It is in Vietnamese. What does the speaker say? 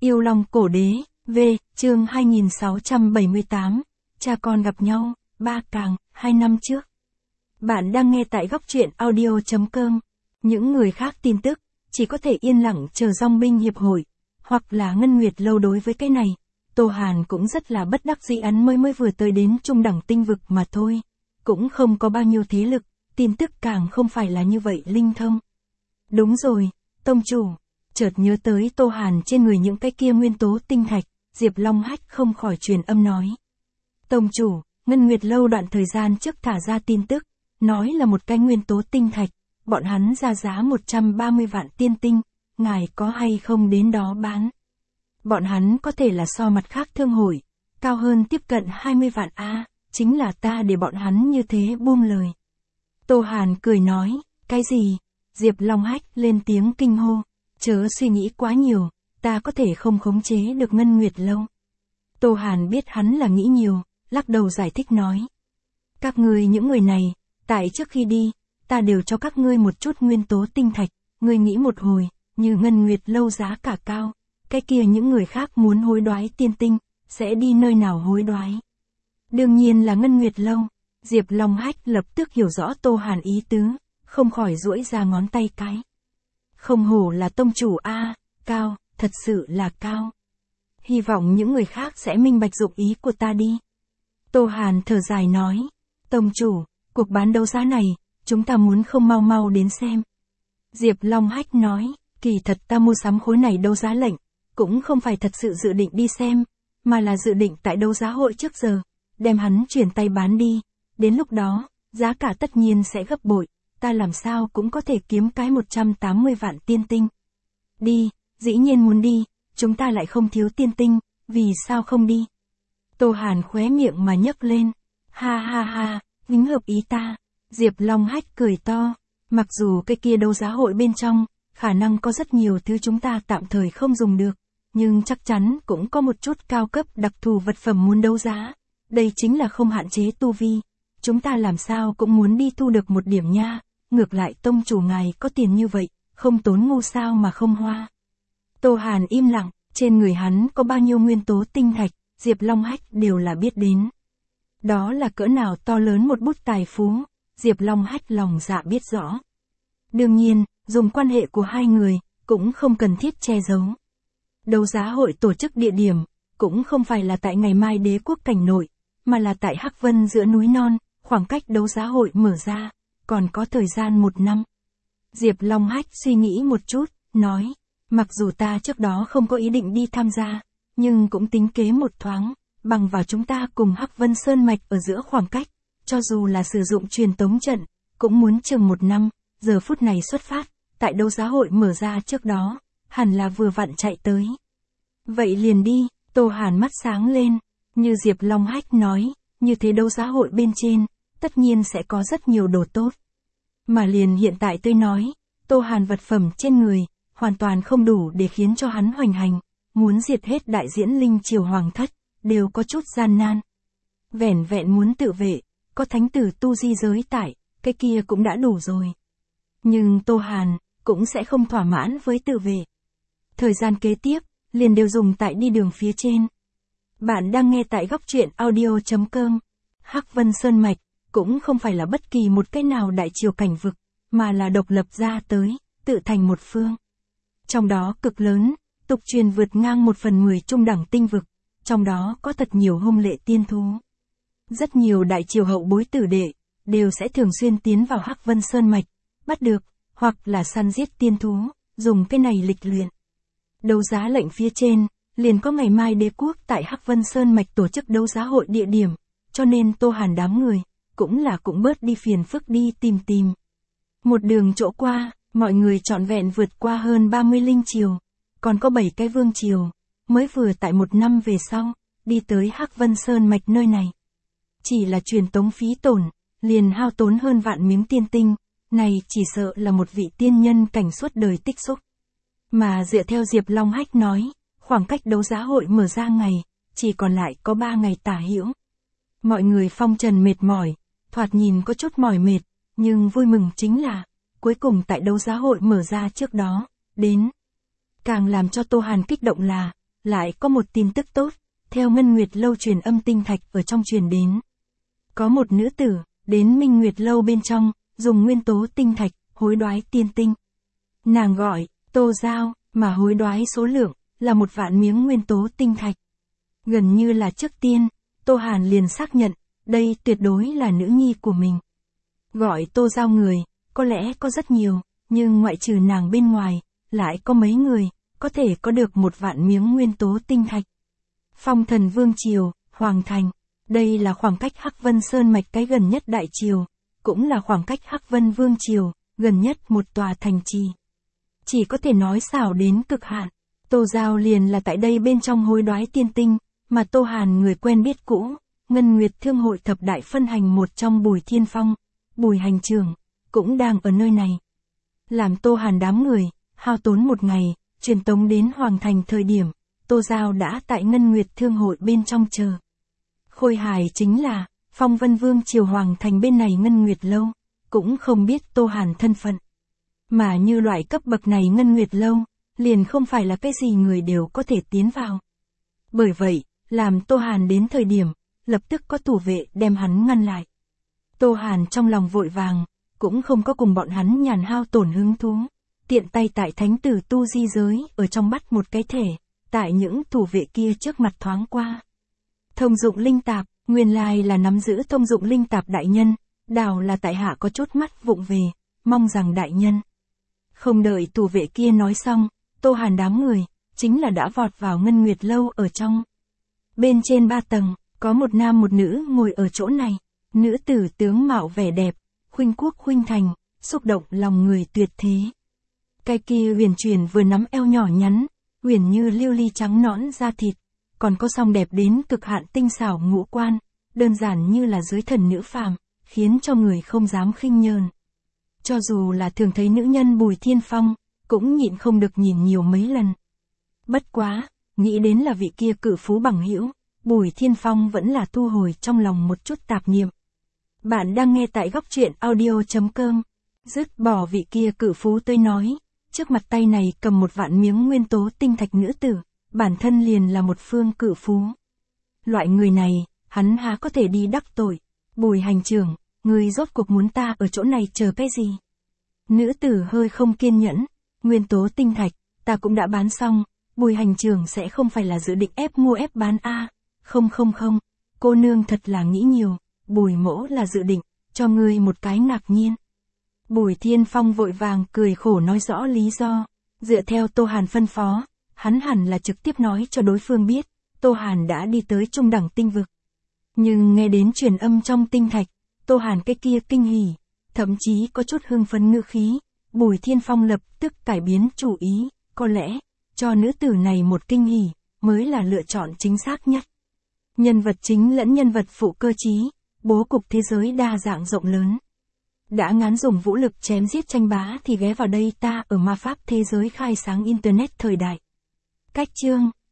Yêu Long Cổ Đế, V, chương 2678, cha con gặp nhau, 3 càng, 2 năm trước. Bạn đang nghe tại góc truyện audio.com. Những người khác tin tức, chỉ có thể yên lặng chờ dòng binh hiệp hội, hoặc là Ngân Nguyệt Lâu. Đối với cái này, Tô Hàn cũng rất là bất đắc dĩ, hắn mới vừa tới đến trung đẳng tinh vực mà thôi. Cũng không có bao nhiêu thế lực, tin tức càng không phải là như vậy linh thông. Đúng rồi, tông chủ. Chợt nhớ tới Tô Hàn trên người những cái kia nguyên tố tinh thạch, Diệp Long Hách không khỏi truyền âm nói. Tông chủ, Ngân Nguyệt Lâu đoạn thời gian trước thả ra tin tức, nói là một cái nguyên tố tinh thạch, bọn hắn ra giá 130 vạn tiên tinh, ngài có hay không đến đó bán? Bọn hắn có thể là so mặt khác thương hội, cao hơn tiếp cận 20 vạn A, chính là ta để bọn hắn như thế buông lời. Tô Hàn cười nói, cái gì? Diệp Long Hách lên tiếng kinh hô. Chớ suy nghĩ quá nhiều, ta có thể không khống chế được Ngân Nguyệt Lâu. Tô Hàn biết hắn là nghĩ nhiều, lắc đầu giải thích nói. Các ngươi những người này, tại trước khi đi, ta đều cho các ngươi một chút nguyên tố tinh thạch, ngươi nghĩ một hồi, như Ngân Nguyệt Lâu giá cả cao, cái kia những người khác muốn hối đoái tiên tinh, sẽ đi nơi nào hối đoái? Đương nhiên là Ngân Nguyệt Lâu. Diệp Long Hách lập tức hiểu rõ Tô Hàn ý tứ, không khỏi duỗi ra ngón tay cái. Không hổ là tông chủ A, cao, thật sự là cao. Hy vọng những người khác sẽ minh bạch dụng ý của ta đi. Tô Hàn thở dài nói, tông chủ, cuộc bán đấu giá này, chúng ta muốn không mau mau đến xem. Diệp Long Hách nói, kỳ thật ta mua sắm khối này đấu giá lệnh, cũng không phải thật sự dự định đi xem, mà là dự định tại đấu giá hội trước giờ, đem hắn chuyển tay bán đi, đến lúc đó, giá cả tất nhiên sẽ gấp bội. Ta làm sao cũng có thể kiếm cái 180 vạn tiên tinh. Đi, dĩ nhiên muốn đi, chúng ta lại không thiếu tiên tinh, vì sao không đi? Tô Hàn khóe miệng mà nhấc lên. Ha ha ha, vĩnh hợp ý ta. Diệp Long Hách cười to. Mặc dù cái kia đấu giá hội bên trong, khả năng có rất nhiều thứ chúng ta tạm thời không dùng được, nhưng chắc chắn cũng có một chút cao cấp đặc thù vật phẩm muốn đấu giá. Đây chính là không hạn chế tu vi. Chúng ta làm sao cũng muốn đi thu được một điểm nha. Ngược lại tông chủ ngài có tiền như vậy, không tốn ngu sao mà không hoa. Tô Hàn im lặng, trên người hắn có bao nhiêu nguyên tố tinh thạch, Diệp Long Hách đều là biết đến. Đó là cỡ nào to lớn một bút tài phú, Diệp Long Hách lòng dạ biết rõ. Đương nhiên, dùng quan hệ của hai người, cũng không cần thiết che giấu. Đấu giá hội tổ chức địa điểm, cũng không phải là tại ngày mai Đế Quốc cảnh nội, mà là tại Hắc Vân giữa núi non, khoảng cách đấu giá hội mở ra. Còn có thời gian 1 năm. Diệp Long Hách suy nghĩ một chút, nói, mặc dù ta trước đó không có ý định đi tham gia, nhưng cũng tính kế một thoáng, bằng vào chúng ta cùng Hắc Vân Sơn Mạch ở giữa khoảng cách, cho dù là sử dụng truyền tống trận, cũng muốn chừng 1 năm, giờ phút này xuất phát, tại đấu giá hội mở ra trước đó, hẳn là vừa vặn chạy tới. Vậy liền đi, Tô Hàn mắt sáng lên, như Diệp Long Hách nói, như thế đấu giá hội bên trên, tất nhiên sẽ có rất nhiều đồ tốt. Mà liền hiện tại tôi nói, Tô Hàn vật phẩm trên người, hoàn toàn không đủ để khiến cho hắn hoành hành, muốn diệt hết đại diễn linh triều hoàng thất, đều có chút gian nan. Vẻn vẹn muốn tự vệ, có thánh tử tu di giới tại, cái kia cũng đã đủ rồi. Nhưng Tô Hàn, cũng sẽ không thỏa mãn với tự vệ. Thời gian kế tiếp, liền đều dùng tại đi đường phía trên. Bạn đang nghe tại góc truyện audio.com. Hắc Vân Sơn Mạch, cũng không phải là bất kỳ một cái nào đại triều cảnh vực, mà là độc lập ra tới, tự thành một phương. Trong đó cực lớn, tục truyền vượt ngang 1/10 trung đẳng tinh vực, trong đó có thật nhiều hung lệ tiên thú. Rất nhiều đại triều hậu bối tử đệ, đều sẽ thường xuyên tiến vào Hắc Vân Sơn Mạch, bắt được, hoặc là săn giết tiên thú, dùng cái này lịch luyện. Đấu giá lệnh phía trên, liền có ngày mai Đế Quốc tại Hắc Vân Sơn Mạch tổ chức đấu giá hội địa điểm, cho nên Tô Hàn đám người, cũng bớt đi phiền phức đi tìm. Một đường chỗ qua, mọi người trọn vẹn vượt qua hơn 30 linh triều, còn có 7 cái vương triều, mới vừa tại 1 năm về sau, đi tới Hắc Vân Sơn Mạch nơi này. Chỉ là truyền tống phí tổn, liền hao tốn hơn vạn miếng tiên tinh, này chỉ sợ là một vị tiên nhân cảnh suốt đời tích xúc. Mà dựa theo Diệp Long Hách nói, khoảng cách đấu giá hội mở ra ngày, chỉ còn lại có 3 ngày tả hữu. Mọi người phong trần mệt mỏi, thoạt nhìn có chút mỏi mệt, nhưng vui mừng chính là, cuối cùng tại đấu giá hội mở ra trước đó, đến. Càng làm cho Tô Hàn kích động là, lại có một tin tức tốt, theo Ngân Nguyệt Lâu truyền âm tinh thạch ở trong truyền đến. Có một nữ tử, đến Minh Nguyệt Lâu bên trong, dùng nguyên tố tinh thạch, hối đoái tiên tinh. Nàng gọi, Tô Giao, mà hối đoái số lượng, là 1 vạn miếng nguyên tố tinh thạch. Gần như là trước tiên, Tô Hàn liền xác nhận, đây tuyệt đối là nữ nhi của mình. Gọi Tô Giao người, có lẽ có rất nhiều, nhưng ngoại trừ nàng bên ngoài, lại có mấy người, có thể có được 1 vạn miếng nguyên tố tinh thạch. Phong Thần Vương Triều, Hoàng Thành, đây là khoảng cách Hắc Vân Sơn Mạch cái gần nhất Đại Triều, cũng là khoảng cách Hắc Vân Vương Triều, gần nhất một tòa thành trì. Chỉ có thể nói xảo đến cực hạn. Tô Giao liền là tại đây bên trong hối đoái tiên tinh, mà Tô Hàn người quen biết cũ, Ngân Nguyệt Thương hội thập đại phân hành một trong Bùi Thiên Phong, Bùi hành trưởng, cũng đang ở nơi này. Làm Tô Hàn đám người, hao tốn 1 ngày, truyền tống đến Hoàng Thành thời điểm, Tô Giao đã tại Ngân Nguyệt Thương hội bên trong chờ. Khôi hài chính là, Phong Vân Vương Triều Hoàng Thành bên này Ngân Nguyệt Lâu, cũng không biết Tô Hàn thân phận. Mà như loại cấp bậc này Ngân Nguyệt Lâu, liền không phải là cái gì người đều có thể tiến vào. Bởi vậy, làm Tô Hàn đến thời điểm, lập tức có thủ vệ đem hắn ngăn lại. Tô Hàn trong lòng vội vàng, cũng không có cùng bọn hắn nhàn hao tổn hứng thú. Tiện tay tại thánh tử tu di giới, ở trong bắt một cái thể, tại những thủ vệ kia trước mặt thoáng qua. Thông dụng linh tạp, nguyên lai là nắm giữ thông dụng linh tạp đại nhân, đào là tại hạ có chút mắt vụng về, mong rằng đại nhân. Không đợi thủ vệ kia nói xong, Tô Hàn đám người, chính là đã vọt vào Ngân Nguyệt Lâu ở trong. Bên trên 3 tầng, có một nam một nữ ngồi ở chỗ này, nữ tử tướng mạo vẻ đẹp, khuynh quốc khuynh thành, xúc động lòng người tuyệt thế. Cái kia huyền chuyển vừa nắm eo nhỏ nhắn, huyền như lưu ly trắng nõn da thịt, còn có song đẹp đến cực hạn tinh xảo ngũ quan, đơn giản như là giới thần nữ phàm, khiến cho người không dám khinh nhờn. Cho dù là thường thấy nữ nhân Bùi Thiên Phong, cũng nhịn không được nhìn nhiều mấy lần. Bất quá, nghĩ đến là vị kia cự phú bằng hữu, Bùi Thiên Phong vẫn là thu hồi trong lòng một chút tạp niệm. Bạn đang nghe tại góc truyện audio.com. Dứt bỏ vị kia cự phú tôi nói, trước mặt tay này cầm 1 vạn miếng nguyên tố tinh thạch nữ tử, bản thân liền là một phương cự phú. Loại người này, hắn há có thể đi đắc tội. Bùi hành trưởng, người rốt cuộc muốn ta ở chỗ này chờ cái gì? Nữ tử hơi không kiên nhẫn, nguyên tố tinh thạch, ta cũng đã bán xong, Bùi hành trưởng sẽ không phải là dự định ép mua ép bán a? Không, cô nương thật là nghĩ nhiều, Bùi mỗ là dự định, cho ngươi một cái ngạc nhiên. Bùi Thiên Phong vội vàng cười khổ nói rõ lý do, dựa theo Tô Hàn phân phó, hắn hẳn là trực tiếp nói cho đối phương biết, Tô Hàn đã đi tới trung đẳng tinh vực. Nhưng nghe đến truyền âm trong tinh thạch, Tô Hàn cái kia kinh hỉ, thậm chí có chút hưng phấn ngữ khí, Bùi Thiên Phong lập tức cải biến chủ ý, có lẽ, cho nữ tử này một kinh hỉ, mới là lựa chọn chính xác nhất. Nhân vật chính lẫn nhân vật phụ cơ trí, bố cục thế giới đa dạng rộng lớn. Đã ngán dùng vũ lực chém giết tranh bá thì ghé vào đây ta ở ma pháp thế giới khai sáng Internet thời đại. Cách chương